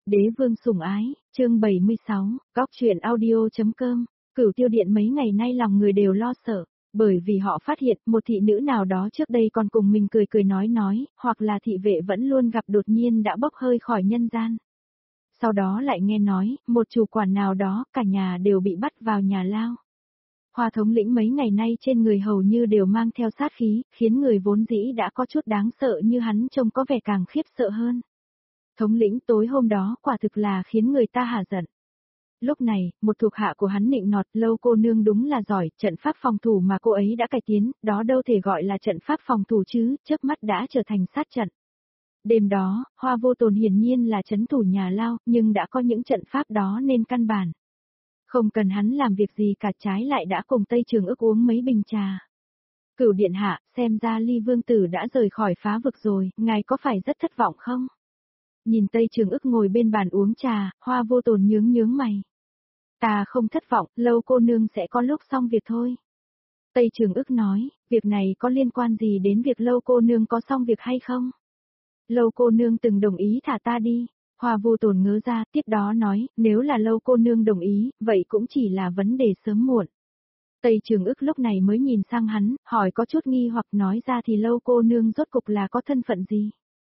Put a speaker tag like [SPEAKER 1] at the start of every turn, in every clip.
[SPEAKER 1] Đế vương sủng ái, chương 76, Góc truyện audio.com, Cửu Tiêu Điện mấy ngày nay lòng người đều lo sợ, bởi vì họ phát hiện một thị nữ nào đó trước đây còn cùng mình cười cười nói, hoặc là thị vệ vẫn luôn gặp đột nhiên đã bốc hơi khỏi nhân gian. Sau đó lại nghe nói, một chủ quản nào đó, cả nhà đều bị bắt vào nhà lao. Hoa thống lĩnh mấy ngày nay trên người hầu như đều mang theo sát khí, khiến người vốn dĩ đã có chút đáng sợ như hắn trông có vẻ càng khiếp sợ hơn. Thống lĩnh tối hôm đó quả thực là khiến người ta hả giận. Lúc này, một thuộc hạ của hắn nịnh nọt, Lâu cô nương đúng là giỏi, trận pháp phòng thủ mà cô ấy đã cải tiến, đó đâu thể gọi là trận pháp phòng thủ chứ, chớp mắt đã trở thành sát trận. Đêm đó, Hoa Vô Tồn hiển nhiên là trấn thủ nhà lao, nhưng đã có những trận pháp đó nên căn bản. Không cần hắn làm việc gì cả, trái lại đã cùng Tây Trường Ức uống mấy bình trà. Cửu điện hạ, xem ra Ly Vương Tử đã rời khỏi phá vực rồi, ngài có phải rất thất vọng không? Nhìn Tây Trường Ức ngồi bên bàn uống trà, Hoa Vô Tồn nhướng mày. Ta không thất vọng, Lâu cô nương sẽ có lúc xong việc thôi. Tây Trường Ức nói, việc này có liên quan gì đến việc Lâu cô nương có xong việc hay không? Lâu cô nương từng đồng ý thả ta đi. Hoa Vô Tồn ngớ ra, tiếp đó nói, nếu là Lâu cô nương đồng ý, vậy cũng chỉ là vấn đề sớm muộn. Tây Trường Ức lúc này mới nhìn sang hắn, hỏi có chút nghi hoặc nói ra thì Lâu cô nương rốt cục là có thân phận gì?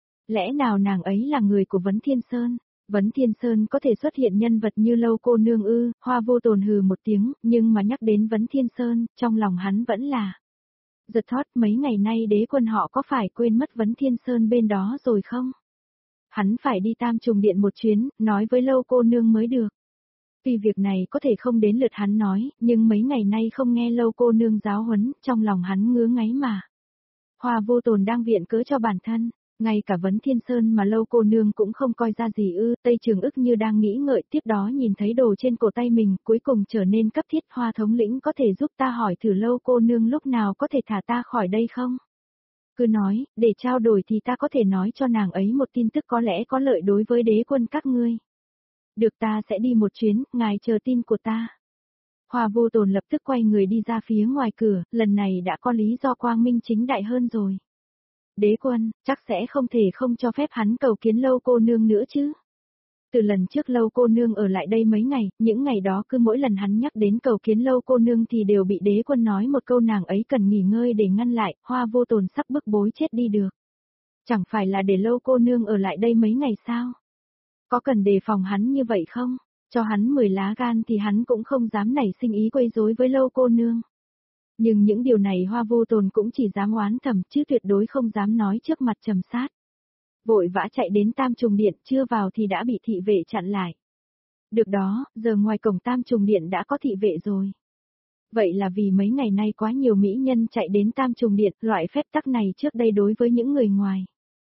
[SPEAKER 1] Lẽ nào nàng ấy là người của Vấn Thiên Sơn? Vấn Thiên Sơn có thể xuất hiện nhân vật như Lâu cô nương ư? Hoa Vô Tồn hừ một tiếng, nhưng mà nhắc đến Vấn Thiên Sơn, trong lòng hắn vẫn là giật thót. Mấy ngày nay đế quân họ có phải quên mất Vấn Thiên Sơn bên đó rồi không? Hắn phải đi Tam Trùng Điện một chuyến, nói với Lâu cô nương mới được. Tuy việc này có thể không đến lượt hắn nói, nhưng mấy ngày nay không nghe Lâu cô nương giáo huấn, trong lòng hắn ngứa ngáy mà. Hoa Vô Tồn đang viện cớ cho bản thân, ngay cả Vấn Thiên Sơn mà Lâu cô nương cũng không coi ra gì ư? Tây Trường Ức như đang nghĩ ngợi, tiếp đó nhìn thấy đồ trên cổ tay mình, cuối cùng trở nên cấp thiết. Hoa thống lĩnh có thể giúp ta hỏi thử Lâu cô nương lúc nào có thể thả ta khỏi đây không? Cứ nói, để trao đổi thì ta có thể nói cho nàng ấy một tin tức có lẽ có lợi đối với đế quân các ngươi. Được, ta sẽ đi một chuyến, ngài chờ tin của ta. Hoa Vô Tồn lập tức quay người đi ra phía ngoài cửa, lần này đã có lý do quang minh chính đại hơn rồi. Đế quân, chắc sẽ không thể không cho phép hắn cầu kiến Lâu cô nương nữa chứ. Từ lần trước Lâu cô nương ở lại đây mấy ngày, những ngày đó cứ mỗi lần hắn nhắc đến cầu kiến Lâu cô nương thì đều bị đế quân nói một câu nàng ấy cần nghỉ ngơi để ngăn lại. Hoa Vô Tồn sắp bức bối chết đi được. Chẳng phải là để Lâu cô nương ở lại đây mấy ngày sao? Có cần đề phòng hắn như vậy không? Cho hắn 10 lá gan thì hắn cũng không dám nảy sinh ý quấy rối với Lâu cô nương. Nhưng những điều này Hoa Vô Tồn cũng chỉ dám oán thầm chứ tuyệt đối không dám nói trước mặt Trầm Sát. Vội vã chạy đến Tam Trùng Điện, chưa vào thì đã bị thị vệ chặn lại. Được đó, giờ ngoài cổng Tam Trùng Điện đã có thị vệ rồi. Vậy là vì mấy ngày nay quá nhiều mỹ nhân chạy đến Tam Trùng Điện, loại phép tắc này trước đây đối với những người ngoài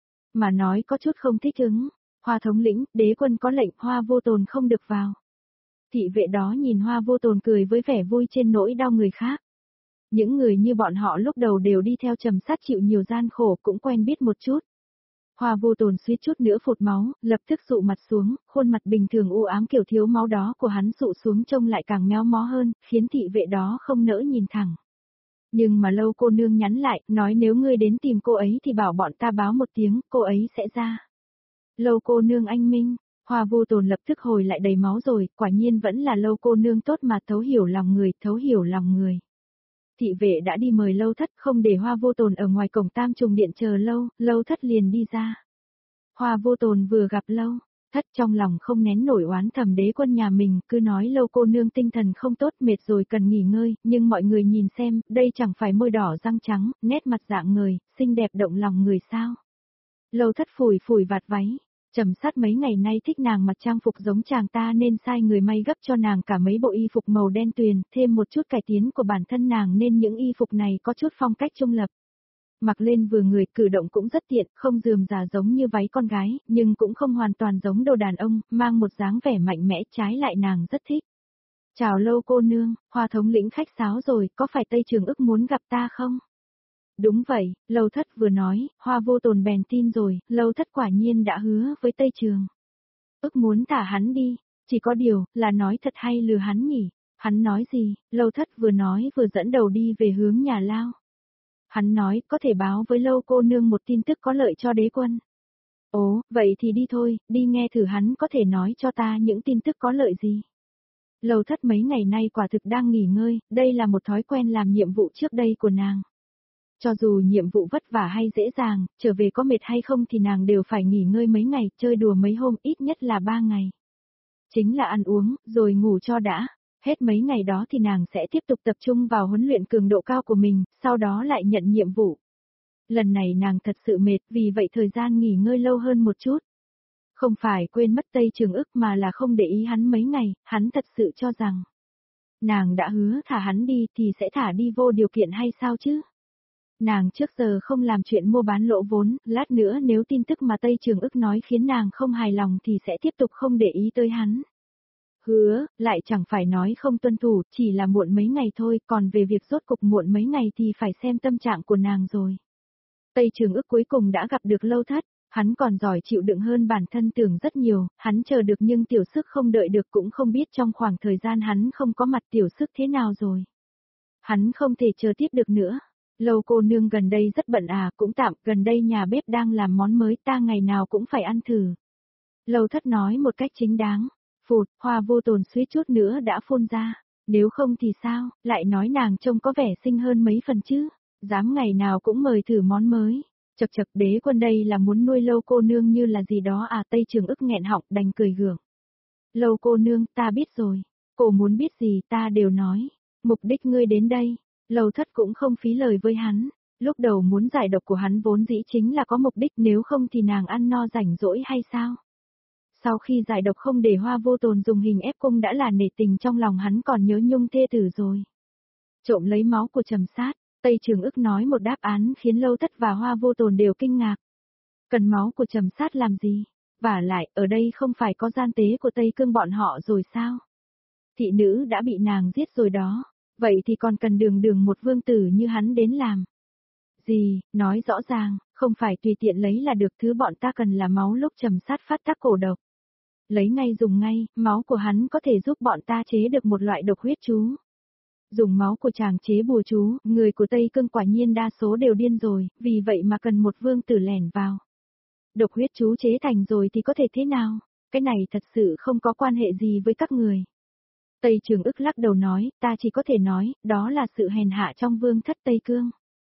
[SPEAKER 1] mà nói có chút không thích ứng. Hoa thống lĩnh, đế quân có lệnh, Hoa Vô Tồn không được vào. Thị vệ đó nhìn Hoa Vô Tồn cười với vẻ vui trên nỗi đau người khác. Những người như bọn họ lúc đầu đều đi theo Trầm Sát chịu nhiều gian khổ cũng quen biết một chút. Hoa Vô Tồn suýt chút nữa phụt máu, lập tức dụ mặt xuống, khuôn mặt bình thường u ám kiểu thiếu máu đó của hắn dụ xuống trông lại càng méo mó hơn, khiến thị vệ đó không nỡ nhìn thẳng. Nhưng mà Lâu cô nương nhắn lại, nói nếu ngươi đến tìm cô ấy thì bảo bọn ta báo một tiếng, cô ấy sẽ ra. Lâu cô nương anh minh. Hoa Vô Tồn lập tức hồi lại đầy máu rồi, quả nhiên vẫn là Lâu cô nương tốt mà thấu hiểu lòng người. Thị vệ đã đi mời Lâu Thất, không để Hoa Vô Tồn ở ngoài cổng Tam Trùng Điện chờ lâu, Lâu Thất liền đi ra. Hoa Vô Tồn vừa gặp Lâu Thất trong lòng không nén nổi oán thầm đế quân nhà mình, cứ nói Lâu cô nương tinh thần không tốt mệt rồi cần nghỉ ngơi, nhưng mọi người nhìn xem, đây chẳng phải môi đỏ răng trắng, nét mặt dạng người, xinh đẹp động lòng người sao. Lâu Thất phủi vạt váy. Trầm Sát mấy ngày nay thích nàng mặc trang phục giống chàng ta nên sai người may gấp cho nàng cả mấy bộ y phục màu đen tuyền, thêm một chút cải tiến của bản thân nàng nên những y phục này có chút phong cách trung lập. Mặc lên vừa người, cử động cũng rất tiện, không rườm rà giống như váy con gái, nhưng cũng không hoàn toàn giống đồ đàn ông, mang một dáng vẻ mạnh mẽ, trái lại nàng rất thích. Chào Lâu cô nương, Hoa thống lĩnh khách sáo rồi, có phải Tây Trường Ức muốn gặp ta không? Đúng vậy, Lâu Thất vừa nói, Hoa Vô Tồn bèn tin rồi, Lâu Thất quả nhiên đã hứa với Tây Trường Ức muốn thả hắn đi, chỉ có điều, là nói thật hay lừa hắn nhỉ? Hắn nói gì? Lâu Thất vừa nói vừa dẫn đầu đi về hướng nhà lao. Hắn nói, có thể báo với Lâu cô nương một tin tức có lợi cho đế quân. Ồ, vậy thì đi thôi, đi nghe thử hắn có thể nói cho ta những tin tức có lợi gì. Lâu Thất mấy ngày nay quả thực đang nghỉ ngơi, đây là một thói quen làm nhiệm vụ trước đây của nàng. Cho dù nhiệm vụ vất vả hay dễ dàng, trở về có mệt hay không thì nàng đều phải nghỉ ngơi mấy ngày, chơi đùa mấy hôm, ít nhất là 3 ngày. Chính là ăn uống, rồi ngủ cho đã. Hết mấy ngày đó thì nàng sẽ tiếp tục tập trung vào huấn luyện cường độ cao của mình, sau đó lại nhận nhiệm vụ. Lần này nàng thật sự mệt, vì vậy thời gian nghỉ ngơi lâu hơn một chút. Không phải quên mất Tây Trường Ức mà là không để ý hắn mấy ngày, hắn thật sự cho rằng nàng đã hứa thả hắn đi thì sẽ thả đi vô điều kiện hay sao chứ? Nàng trước giờ không làm chuyện mua bán lỗ vốn, lát nữa nếu tin tức mà Tây Trường Ức nói khiến nàng không hài lòng thì sẽ tiếp tục không để ý tới hắn. Hứa, lại chẳng phải nói không tuân thủ, chỉ là muộn mấy ngày thôi, còn về việc rốt cục muộn mấy ngày thì phải xem tâm trạng của nàng rồi. Tây Trường Ức cuối cùng đã gặp được Lâu Thất, hắn còn giỏi chịu đựng hơn bản thân tưởng rất nhiều, hắn chờ được nhưng tiểu sức không đợi được cũng không biết trong khoảng thời gian hắn không có mặt tiểu sức thế nào rồi. Hắn không thể chờ tiếp được nữa. Lâu cô nương gần đây rất bận à, cũng tạm, gần đây nhà bếp đang làm món mới ta ngày nào cũng phải ăn thử. Lâu Thất nói một cách chính đáng. Phụt, Hoa Vô Tồn suýt chút nữa đã phun ra. Nếu không thì sao, lại nói nàng trông có vẻ xinh hơn mấy phần chứ. Dám ngày nào cũng mời thử món mới. Chật chật, Đế Quân đây là muốn nuôi Lâu cô nương như là gì đó à? Tây Trường Ức nghẹn họng đành cười gượng. Lâu cô nương, ta biết rồi. Cô muốn biết gì ta đều nói. Mục đích ngươi đến đây. Lâu Thất cũng không phí lời với hắn. Lúc đầu muốn giải độc của hắn vốn dĩ chính là có mục đích, nếu không thì nàng ăn no rảnh rỗi hay sao? Sau khi giải độc không để Hoa Vô Tồn dùng hình ép cung đã là nể tình, trong lòng hắn còn nhớ nhung thê tử rồi. Trộm lấy máu của Trầm Sát, Tây Trường Ức nói một đáp án khiến Lâu Thất và Hoa Vô Tồn đều kinh ngạc. Cần máu của Trầm Sát làm gì? Vả lại, ở đây không phải có gian tế của Tây Cương bọn họ rồi sao? Thị nữ đã bị nàng giết rồi đó, vậy thì còn cần đường đường một vương tử như hắn đến làm. Gì, nói rõ ràng, không phải tùy tiện lấy là được, thứ bọn ta cần là máu lúc Trầm Sát phát tác cổ độc. Lấy ngay dùng ngay, máu của hắn có thể giúp bọn ta chế được một loại độc huyết chú. Dùng máu của chàng chế bùa chú, người của Tây Cương quả nhiên đa số đều điên rồi, vì vậy mà cần một vương tử lẻn vào. Độc huyết chú chế thành rồi thì có thể thế nào? Cái này thật sự không có quan hệ gì với các người. Tây Trường Ức lắc đầu nói, ta chỉ có thể nói, đó là sự hèn hạ trong vương thất Tây Cương.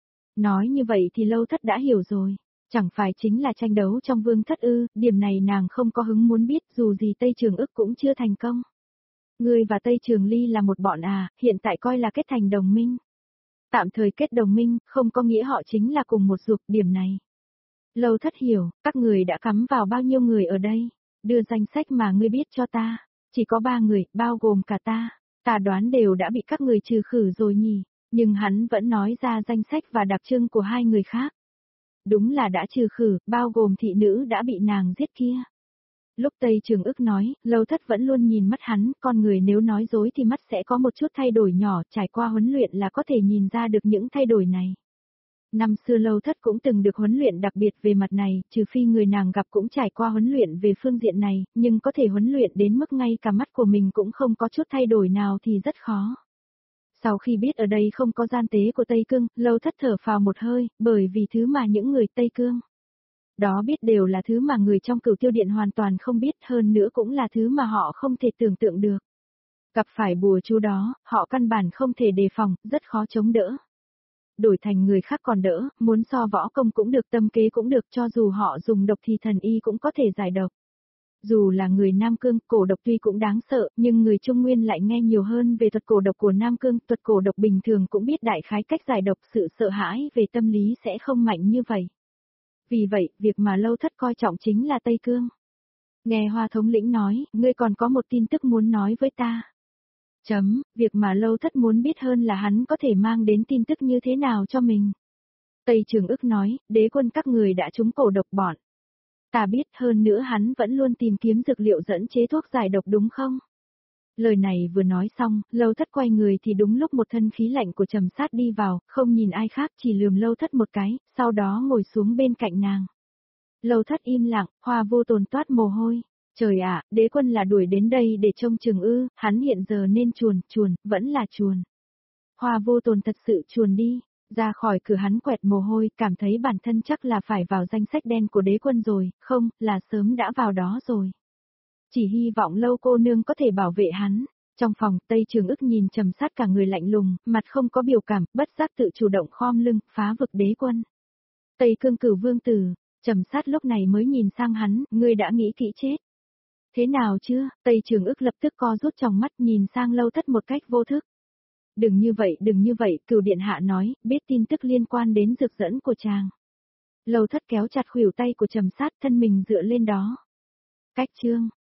[SPEAKER 1] Nói như vậy thì Lâu Thất đã hiểu rồi. Chẳng phải chính là tranh đấu trong vương thất ư, điểm này nàng không có hứng muốn biết, dù gì Tây Trường Ức cũng chưa thành công. Ngươi và Tây Trường Ly là một bọn à, hiện tại coi là kết thành đồng minh. Tạm thời kết đồng minh, không có nghĩa họ chính là cùng một ruột, điểm này. Lâu Thất hiểu, các người đã cắm vào bao nhiêu người ở đây, đưa danh sách mà ngươi biết cho ta, chỉ có 3 người, bao gồm cả ta đoán đều đã bị các người trừ khử rồi nhỉ, nhưng hắn vẫn nói ra danh sách và đặc trưng của 2 người khác. Đúng là đã trừ khử, bao gồm thị nữ đã bị nàng giết kia. Lúc Tây Trường Ức nói, Lâu Thất vẫn luôn nhìn mắt hắn, con người nếu nói dối thì mắt sẽ có một chút thay đổi nhỏ, trải qua huấn luyện là có thể nhìn ra được những thay đổi này. Năm xưa Lâu Thất cũng từng được huấn luyện đặc biệt về mặt này, trừ phi người nàng gặp cũng trải qua huấn luyện về phương diện này, nhưng có thể huấn luyện đến mức ngay cả mắt của mình cũng không có chút thay đổi nào thì rất khó. Sau khi biết ở đây không có gian tế của Tây Cương, Lâu Thất thở phào một hơi, bởi vì thứ mà những người Tây Cương đó biết đều là thứ mà người trong Cửu Tiêu Điện hoàn toàn không biết, hơn nữa cũng là thứ mà họ không thể tưởng tượng được. Gặp phải bùa chú đó, họ căn bản không thể đề phòng, rất khó chống đỡ. Đổi thành người khác còn đỡ, muốn so võ công cũng được, tâm kế cũng được, cho dù họ dùng độc thì thần y cũng có thể giải độc. Dù là người Nam Cương, cổ độc tuy cũng đáng sợ, nhưng người Trung Nguyên lại nghe nhiều hơn về thuật cổ độc của Nam Cương, thuật cổ độc bình thường cũng biết đại khái cách giải độc, sự sợ hãi về tâm lý sẽ không mạnh như vậy. Vì vậy, việc mà Lâu Thất coi trọng chính là Tây Cương. Nghe Hoa thống lĩnh nói, ngươi còn có một tin tức muốn nói với ta. Việc mà Lâu Thất muốn biết hơn là hắn có thể mang đến tin tức như thế nào cho mình. Tây Trường Ức nói, Đế Quân các người đã trúng cổ độc bọn. Ta biết, hơn nữa hắn vẫn luôn tìm kiếm dược liệu dẫn chế thuốc giải độc đúng không? Lời này vừa nói xong, Lâu Thất quay người thì đúng lúc một thân khí lạnh của Trầm Sát đi vào, không nhìn ai khác chỉ lườm Lâu Thất một cái, sau đó ngồi xuống bên cạnh nàng. Lâu Thất im lặng, Hoa Vô Tồn toát mồ hôi. Trời ạ, Đế Quân là đuổi đến đây để trông chừng ư, hắn hiện giờ nên chuồn, vẫn là chuồn. Hoa Vô Tồn thật sự chuồn đi. Ra khỏi cửa hắn quẹt mồ hôi, cảm thấy bản thân chắc là phải vào danh sách đen của đế quân rồi, không, là sớm đã vào đó rồi. Chỉ hy vọng Lâu cô nương có thể bảo vệ hắn. Trong phòng, Tây Trường ức nhìn Trầm Sát cả người lạnh lùng, mặt không có biểu cảm, bất giác tự chủ động khom lưng, phá vực đế quân. Tây Cương Cửu vương tử, Trầm Sát lúc này mới nhìn sang hắn, ngươi đã nghĩ kỹ chết. Thế nào chưa? Tây Trường ức lập tức co rút trong mắt nhìn sang Lâu Thất một cách vô thức. Đừng như vậy, Cửu điện hạ nói, biết tin tức liên quan đến dược dẫn của chàng. Lâu Thất kéo chặt khuỷu tay của Trầm Sát, thân mình dựa lên đó. Cách chương